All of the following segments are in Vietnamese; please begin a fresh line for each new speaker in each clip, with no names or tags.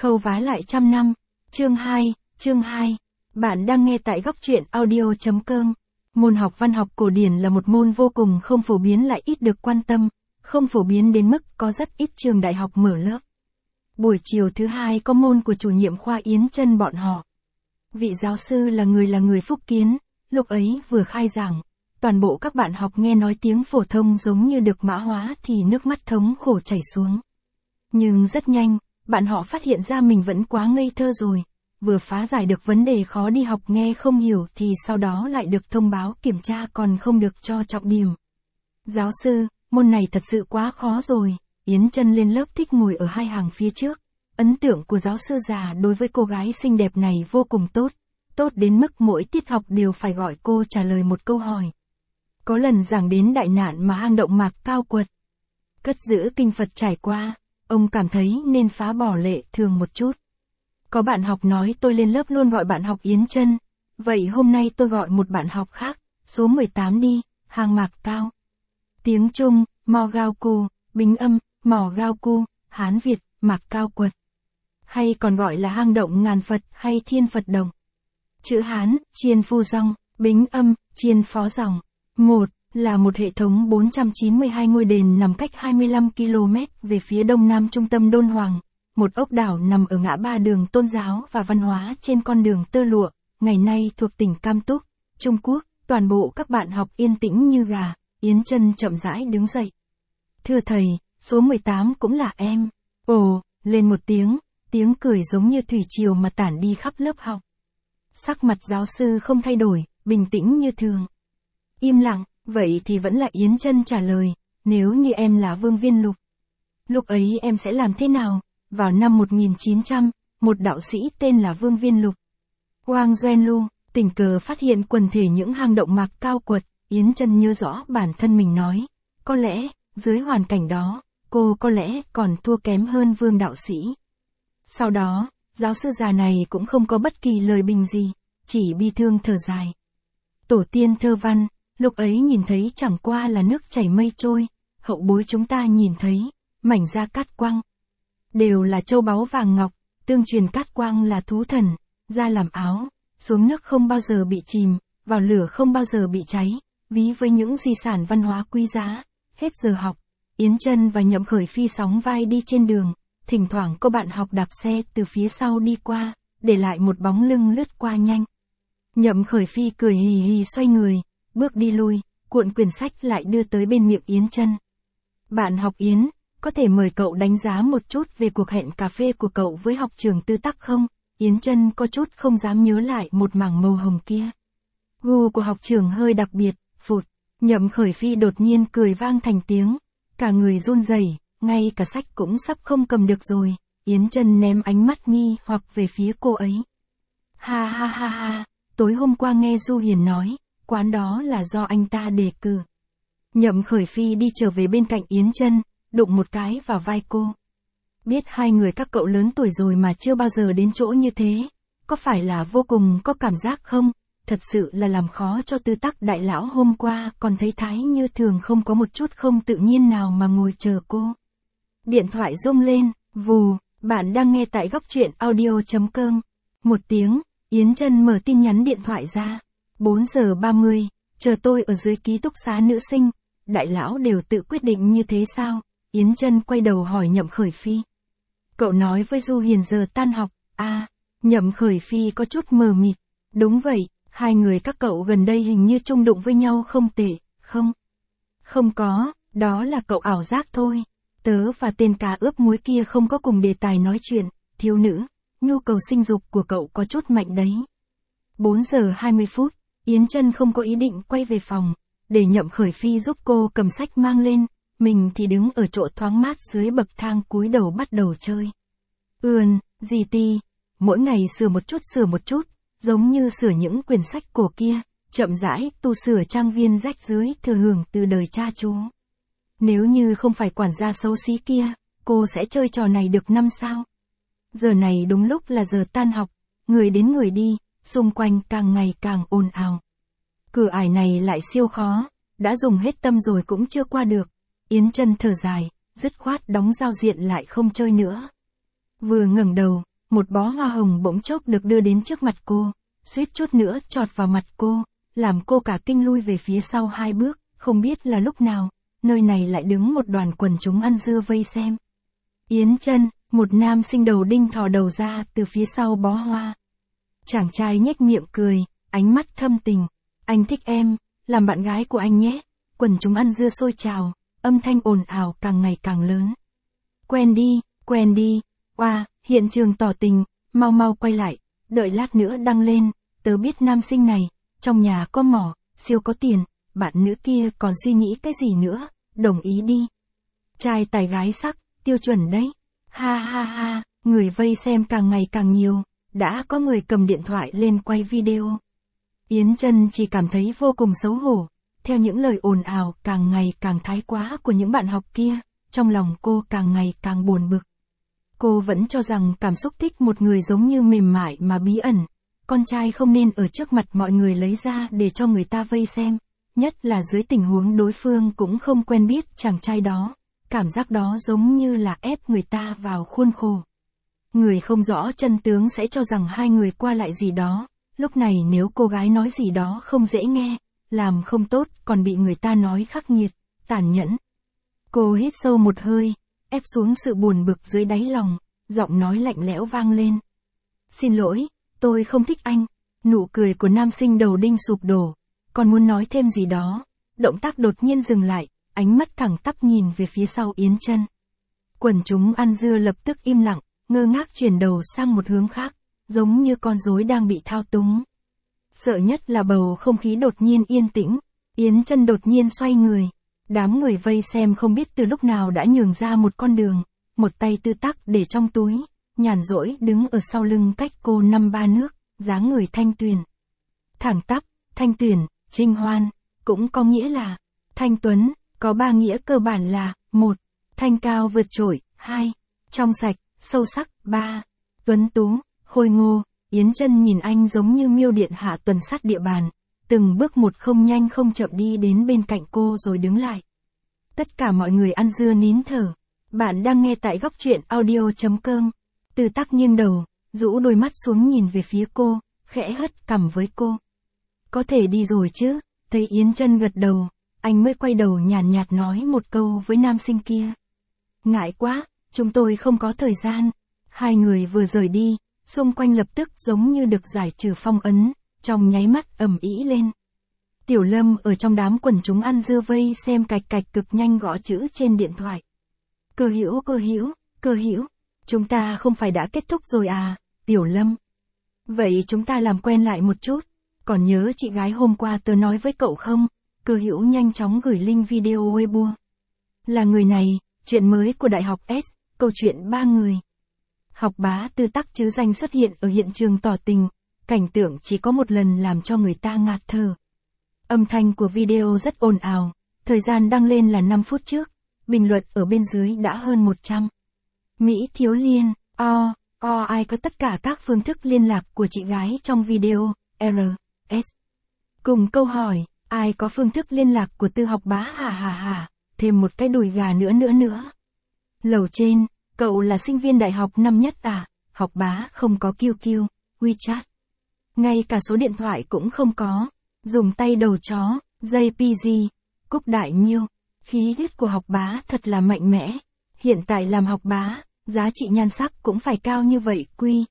Khâu vá lại trăm năm. Chương 2. Bạn đang nghe tại góc truyện audio.com. Môn học văn học cổ điển là một môn vô cùng không phổ biến lại ít được quan tâm, không phổ biến đến mức có rất ít trường đại học mở lớp. Buổi chiều thứ hai có môn của chủ nhiệm khoa Yến Chân bọn họ. Vị giáo sư là người Phúc Kiến, lúc ấy vừa khai giảng, toàn bộ các bạn học nghe nói tiếng phổ thông giống như được mã hóa thì nước mắt thống khổ chảy xuống. Nhưng rất nhanh, bạn họ phát hiện ra mình vẫn quá ngây thơ rồi, vừa phá giải được vấn đề khó đi học nghe không hiểu thì sau đó lại được thông báo kiểm tra còn không được cho trọng điểm. Giáo sư, môn này thật sự quá khó rồi. Yến Chân lên lớp thích ngồi ở hai hàng phía trước. Ấn tượng của giáo sư già đối với cô gái xinh đẹp này vô cùng tốt, tốt đến mức mỗi tiết học đều phải gọi cô trả lời một câu hỏi. Có lần giảng đến đại nạn mà hang động Mạc Cao Quật. Cất giữ kinh Phật trải qua, ông cảm thấy nên phá bỏ lệ thường một chút. Có bạn học nói tôi lên lớp luôn gọi bạn học Yến Chân, vậy hôm nay tôi gọi một bạn học khác, số 18 đi, hang Mạc Cao. Tiếng Trung, Mò Gao Cu, Bính âm, Mò Gao Cu, Hán Việt, Mạc Cao Quật. Hay còn gọi là hang động ngàn Phật hay Thiên Phật Động. Chữ Hán, Chiên Phu Dòng, Bính âm, Chiên Phó Dòng. 1. Là một hệ thống 492 ngôi đền nằm cách 25 km về phía đông nam trung tâm Đôn Hoàng. Một ốc đảo nằm ở ngã ba đường tôn giáo và văn hóa trên con đường tơ lụa, ngày nay thuộc tỉnh Cam Túc, Trung Quốc. Toàn bộ các bạn học yên tĩnh như gà. Yến Chân chậm rãi đứng dậy. Thưa thầy, số 18 cũng là em. Ồ, lên một tiếng cười giống như thủy triều mà tản đi khắp lớp học. Sắc mặt giáo sư không thay đổi, bình tĩnh như thường. Im lặng, vậy thì vẫn là Yến Chân trả lời, nếu như em là Vương Viên Lục. Lúc ấy em sẽ làm thế nào? Vào năm 1900, một đạo sĩ tên là Vương Viên Lục. Wang Zhenlu, tình cờ phát hiện quần thể những hang động Mạc Cao Quật. Yến Chân nhớ rõ bản thân mình nói, có lẽ, dưới hoàn cảnh đó, cô có lẽ còn thua kém hơn Vương đạo sĩ. Sau đó, giáo sư già này cũng không có bất kỳ lời bình gì, chỉ bi thương thở dài. Tổ tiên thơ văn, lúc ấy nhìn thấy chẳng qua là nước chảy mây trôi, hậu bối chúng ta nhìn thấy, mảnh da cát quang. Đều là châu báu vàng ngọc, tương truyền cát quang là thú thần, da làm áo, xuống nước không bao giờ bị chìm, vào lửa không bao giờ bị cháy, ví với những di sản văn hóa quý giá. Hết giờ học, Yến Chân và Nhậm Khởi Phi sóng vai đi trên đường, thỉnh thoảng có bạn học đạp xe từ phía sau đi qua, để lại một bóng lưng lướt qua nhanh. Nhậm Khởi Phi cười hì hì xoay người, bước đi lui, cuộn quyển sách lại đưa tới bên miệng Yến Chân. Bạn học Yến, có thể mời cậu đánh giá một chút về cuộc hẹn cà phê của cậu với học trưởng Tư Tắc không? Yến Chân có chút không dám nhớ lại một mảng màu hồng kia. Gu của học trưởng hơi đặc biệt, phụt. Nhậm Khởi Phi đột nhiên cười vang thành tiếng, cả người run rẩy, ngay cả sách cũng sắp không cầm được rồi. Yến Chân ném ánh mắt nghi hoặc về phía cô ấy. Ha ha ha ha, tối hôm qua nghe Du Hiền nói, quán đó là do anh ta đề cử. Nhậm Khởi Phi đi trở về bên cạnh Yến Chân, đụng một cái vào vai cô. Biết hai người các cậu lớn tuổi rồi mà chưa bao giờ đến chỗ như thế, có phải là vô cùng có cảm giác không? Thật sự là làm khó cho Tư Tắc đại lão, hôm qua còn thấy thái như thường không có một chút không tự nhiên nào mà ngồi chờ cô. Điện thoại rung lên, vù, bạn đang nghe tại góc truyện audio.com. Một tiếng, Yến Chân mở tin nhắn điện thoại ra. 4 giờ 30, chờ tôi ở dưới ký túc xá nữ sinh. Đại lão đều tự quyết định như thế sao? Yến Chân quay đầu hỏi Nhậm Khởi Phi. Cậu nói với Du Hiền giờ tan học, à, Nhậm Khởi Phi có chút mờ mịt. Đúng vậy, hai người các cậu gần đây hình như chung đụng với nhau không tệ, không? Không có, đó là cậu ảo giác thôi. Tớ và tên cá ướp muối kia không có cùng đề tài nói chuyện, thiếu nữ, nhu cầu sinh dục của cậu có chút mạnh đấy. 4 giờ 20 phút, Yến Chân không có ý định quay về phòng, để Nhậm Khởi Phi giúp cô cầm sách mang lên, mình thì đứng ở chỗ thoáng mát dưới bậc thang cúi đầu bắt đầu chơi. Gì ti, mỗi ngày sửa một chút, giống như sửa những quyển sách cổ kia, chậm rãi tu sửa trang viên rách dưới thừa hưởng từ đời cha chú. Nếu như không phải quản gia xấu xí kia, cô sẽ chơi trò này được năm sao? Giờ này đúng lúc là giờ tan học, người đến người đi, xung quanh càng ngày càng ồn ào. Cửa ải này lại siêu khó, đã dùng hết tâm rồi cũng chưa qua được. Yến Chân thở dài, dứt khoát đóng giao diện lại không chơi nữa. Vừa ngẩng đầu, một bó hoa hồng bỗng chốc được đưa đến trước mặt cô, suýt chút nữa chọt vào mặt cô, làm cô cả kinh lui về phía sau 2 bước, không biết là lúc nào, nơi này lại đứng một đoàn quần chúng ăn dưa vây xem. Yến Chân, một nam sinh đầu đinh thò đầu ra từ phía sau bó hoa. Chàng trai nhếch miệng cười, ánh mắt thâm tình. Anh thích em, làm bạn gái của anh nhé. Quần chúng ăn dưa sôi trào, âm thanh ồn ào càng ngày càng lớn. Quen đi, oa, hiện trường tỏ tình, mau mau quay lại, đợi lát nữa đăng lên, tớ biết nam sinh này, trong nhà có mỏ, siêu có tiền, bạn nữ kia còn suy nghĩ cái gì nữa, đồng ý đi. Trai tài gái sắc, tiêu chuẩn đấy. Ha ha ha, người vây xem càng ngày càng nhiều, đã có người cầm điện thoại lên quay video. Yến Chân chỉ cảm thấy vô cùng xấu hổ, theo những lời ồn ào càng ngày càng thái quá của những bạn học kia, trong lòng cô càng ngày càng buồn bực. Cô vẫn cho rằng cảm xúc thích một người giống như mềm mại mà bí ẩn, con trai không nên ở trước mặt mọi người lấy ra để cho người ta vây xem, nhất là dưới tình huống đối phương cũng không quen biết chàng trai đó, cảm giác đó giống như là ép người ta vào khuôn khổ. Người không rõ chân tướng sẽ cho rằng hai người qua lại gì đó, lúc này nếu cô gái nói gì đó không dễ nghe, làm không tốt còn bị người ta nói khắc nghiệt, tàn nhẫn. Cô hít sâu một hơi, ép xuống sự buồn bực dưới đáy lòng, giọng nói lạnh lẽo vang lên. Xin lỗi, tôi không thích anh. Nụ cười của nam sinh đầu đinh sụp đổ, còn muốn nói thêm gì đó, động tác đột nhiên dừng lại, ánh mắt thẳng tắp nhìn về phía sau Yến Chân. Quần chúng ăn dưa lập tức im lặng, ngơ ngác chuyển đầu sang một hướng khác, giống như con rối đang bị thao túng. Sợ nhất là bầu không khí đột nhiên yên tĩnh, Yến Chân đột nhiên xoay người. Đám người vây xem không biết từ lúc nào đã nhường ra một con đường, một tay tư tắc để trong túi, nhàn rỗi đứng ở sau lưng cách cô 5-3 nước, dáng người thanh tuyền. Thẳng tắp, thanh tuyền, trinh hoan, cũng có nghĩa là thanh tuấn, có 3 nghĩa cơ bản là 1. Thanh cao vượt trội, 2. Trong sạch, sâu sắc, 3. Tuấn tú, khôi ngô. Yến Chân nhìn anh giống như miêu điện hạ tuần sát địa bàn, từng bước một không nhanh không chậm đi đến bên cạnh cô rồi đứng lại. Tất cả mọi người ăn dưa nín thở. Bạn đang nghe tại góc truyện audio.com. Từ Tắc nghiêng đầu, rũ đôi mắt xuống nhìn về phía cô, khẽ hất cằm với cô. Có thể đi rồi chứ? Thấy Yến Chân gật đầu, anh mới quay đầu nhàn nhạt nói một câu với nam sinh kia. Ngại quá, chúng tôi không có thời gian. Hai người vừa rời đi, xung quanh lập tức giống như được giải trừ phong ấn, trong nháy mắt ầm ĩ lên. Tiểu Lâm ở trong đám quần chúng ăn dưa vây xem cạch cạch cực nhanh gõ chữ trên điện thoại. Cơ hữu, chúng ta không phải đã kết thúc rồi à, Tiểu Lâm. Vậy chúng ta làm quen lại một chút, còn nhớ chị gái hôm qua tớ nói với cậu không? Cơ hữu nhanh chóng gửi link video Weibo. Là người này, chuyện mới của Đại học S, câu chuyện 3 người. Học bá Tư Tắc chứ danh xuất hiện ở hiện trường tỏ tình, cảnh tượng chỉ có một lần làm cho người ta ngạt thở. Âm thanh của video rất ồn ào, thời gian đăng lên là 5 phút trước, bình luận ở bên dưới đã hơn 100. Mỹ Thiếu Liên, ai có tất cả các phương thức liên lạc của chị gái trong video, S. Cùng câu hỏi, ai có phương thức liên lạc của Tư học bá hả, thêm một cái đùi gà nữa. Lầu trên, cậu là sinh viên đại học năm nhất à, học bá không có QQ, WeChat. Ngay cả số điện thoại cũng không có, dùng tay đầu chó, JPG, Cúc Đại Miêu. Khí huyết của học bá thật là mạnh mẽ, hiện tại làm học bá, giá trị nhan sắc cũng phải cao như vậy,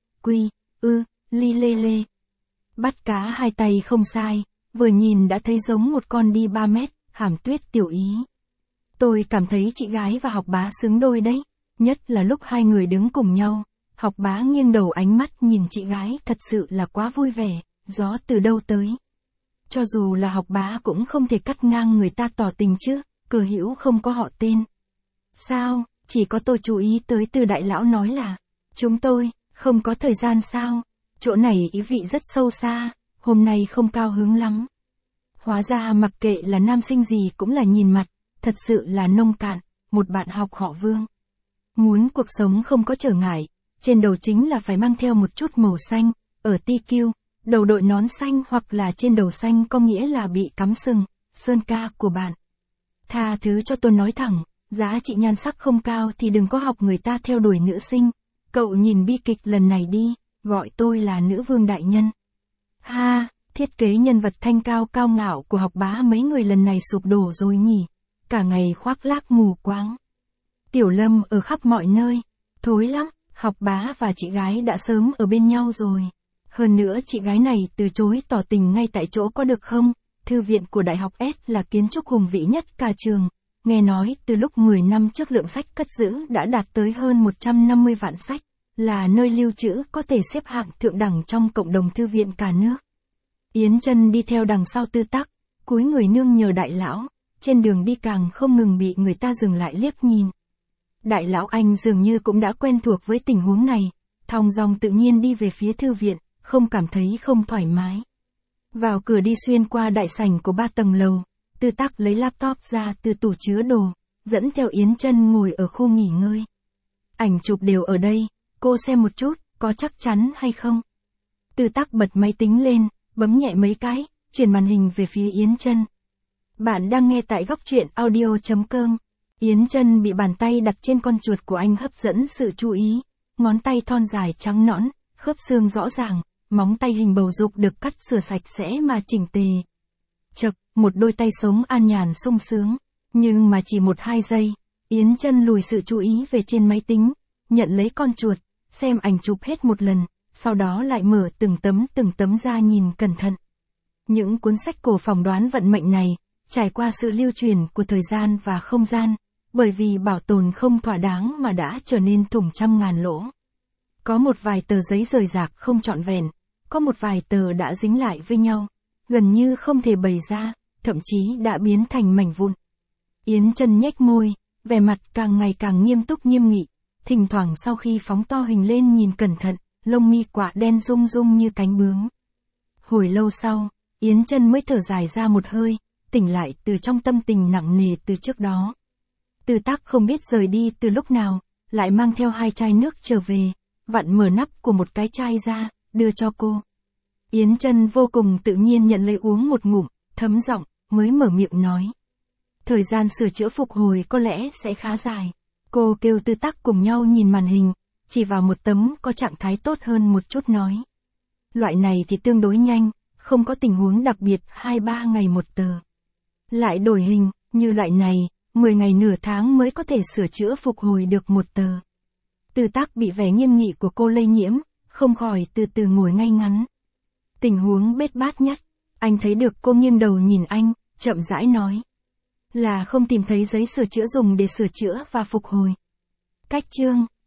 lê. Bắt cá hai tay không sai, vừa nhìn đã thấy giống một con đi 3 mét, Hàm Tuyết tiểu ý. Tôi cảm thấy chị gái và học bá xứng đôi đấy, nhất là lúc hai người đứng cùng nhau, học bá nghiêng đầu ánh mắt nhìn chị gái thật sự là quá vui vẻ, gió từ đâu tới. Cho dù là học bá cũng không thể cắt ngang người ta tỏ tình chứ, Cơ hữu không có họ tên. Sao, chỉ có tôi chú ý tới Từ đại lão nói là, chúng tôi, không có thời gian sao, chỗ này ý vị rất sâu xa, hôm nay không cao hứng lắm. Hóa ra mặc kệ là nam sinh gì cũng là nhìn mặt, thật sự là nông cạn, một bạn học họ Vương. Muốn cuộc sống không có trở ngại, trên đầu chính là phải mang theo một chút màu xanh, ở TQ, đầu đội nón xanh hoặc là trên đầu xanh có nghĩa là bị cắm sừng, sơn ca của bạn. Tha thứ cho tôi nói thẳng, giá trị nhan sắc không cao thì đừng có học người ta theo đuổi nữ sinh, Cậu nhìn bi kịch lần này đi, gọi tôi là nữ vương đại nhân. Ha, thiết kế nhân vật thanh cao cao ngạo của Học Bá mấy người lần này sụp đổ rồi nhỉ, cả ngày khoác lác mù quáng. Tiểu Lâm ở khắp mọi nơi, thối lắm, Học Bá và chị gái đã sớm ở bên nhau rồi. Hơn nữa chị gái này từ chối tỏ tình ngay tại chỗ có được không? Thư viện của Đại học S là kiến trúc hùng vĩ nhất cả trường. Nghe nói từ lúc 10 năm trước lượng sách cất giữ đã đạt tới hơn 150 vạn sách, là nơi lưu trữ có thể xếp hạng thượng đẳng trong cộng đồng thư viện cả nước. Yến Chân đi theo đằng sau Tư Tắc, cúi người nương nhờ đại lão, trên đường đi càng không ngừng bị người ta dừng lại liếc nhìn. Đại lão anh dường như cũng đã quen thuộc với tình huống này, thong dong tự nhiên đi về phía thư viện, không cảm thấy không thoải mái. Vào cửa đi xuyên qua đại sảnh của 3 tầng lầu, Tư Tắc lấy laptop ra từ tủ chứa đồ, dẫn theo Yến Chân ngồi ở khu nghỉ ngơi. Ảnh chụp đều ở đây, cô xem một chút, có chắc chắn hay không? Tư Tắc bật máy tính lên, bấm nhẹ mấy cái, chuyển màn hình về phía Yến Chân. Bạn đang nghe tại góc truyện audio.com. Yến Chân bị bàn tay đặt trên con chuột của anh hấp dẫn sự chú ý, ngón tay thon dài trắng nõn, khớp xương rõ ràng, móng tay hình bầu dục được cắt sửa sạch sẽ mà chỉnh tề. Chậc, một đôi tay sống an nhàn sung sướng, nhưng mà chỉ 1-2 giây, Yến Chân lùi sự chú ý về trên máy tính, nhận lấy con chuột, xem ảnh chụp hết một lần, sau đó lại mở từng tấm ra nhìn cẩn thận. Những cuốn sách cổ phỏng đoán vận mệnh này, trải qua sự lưu truyền của thời gian và không gian, bởi vì bảo tồn không thỏa đáng mà đã trở nên thủng trăm ngàn lỗ. Có một vài tờ giấy rời rạc không trọn vẹn, có một vài tờ đã dính lại với nhau, gần như không thể bày ra, thậm chí đã biến thành mảnh vụn. Yến Chân nhếch môi, vẻ mặt càng ngày càng nghiêm túc nghiêm nghị, thỉnh thoảng sau khi phóng to hình lên nhìn cẩn thận, lông mi quạ đen rung rung như cánh bướm. Hồi lâu sau, Yến Chân mới thở dài ra một hơi, tỉnh lại từ trong tâm tình nặng nề từ trước đó. Tư Tắc không biết rời đi từ lúc nào, lại mang theo 2 chai nước trở về, vặn mở nắp của một cái chai ra, đưa cho cô. Yến Chân vô cùng tự nhiên nhận lấy uống một ngụm, thấm giọng, mới mở miệng nói. Thời gian sửa chữa phục hồi có lẽ sẽ khá dài. Cô kêu Tư Tắc cùng nhau nhìn màn hình, chỉ vào một tấm có trạng thái tốt hơn một chút nói. Loại này thì tương đối nhanh, không có tình huống đặc biệt 2-3 ngày một tờ. Lại đổi hình, như loại này, 10 ngày nửa tháng mới có thể sửa chữa phục hồi được một tờ. Tư Tắc bị vẻ nghiêm nghị của cô lây nhiễm, không khỏi từ từ ngồi ngay ngắn. Tình huống bết bát nhất, anh thấy được cô nghiêng đầu nhìn anh, chậm rãi nói. Là không tìm thấy giấy sửa chữa dùng để sửa chữa và phục hồi. Cách chương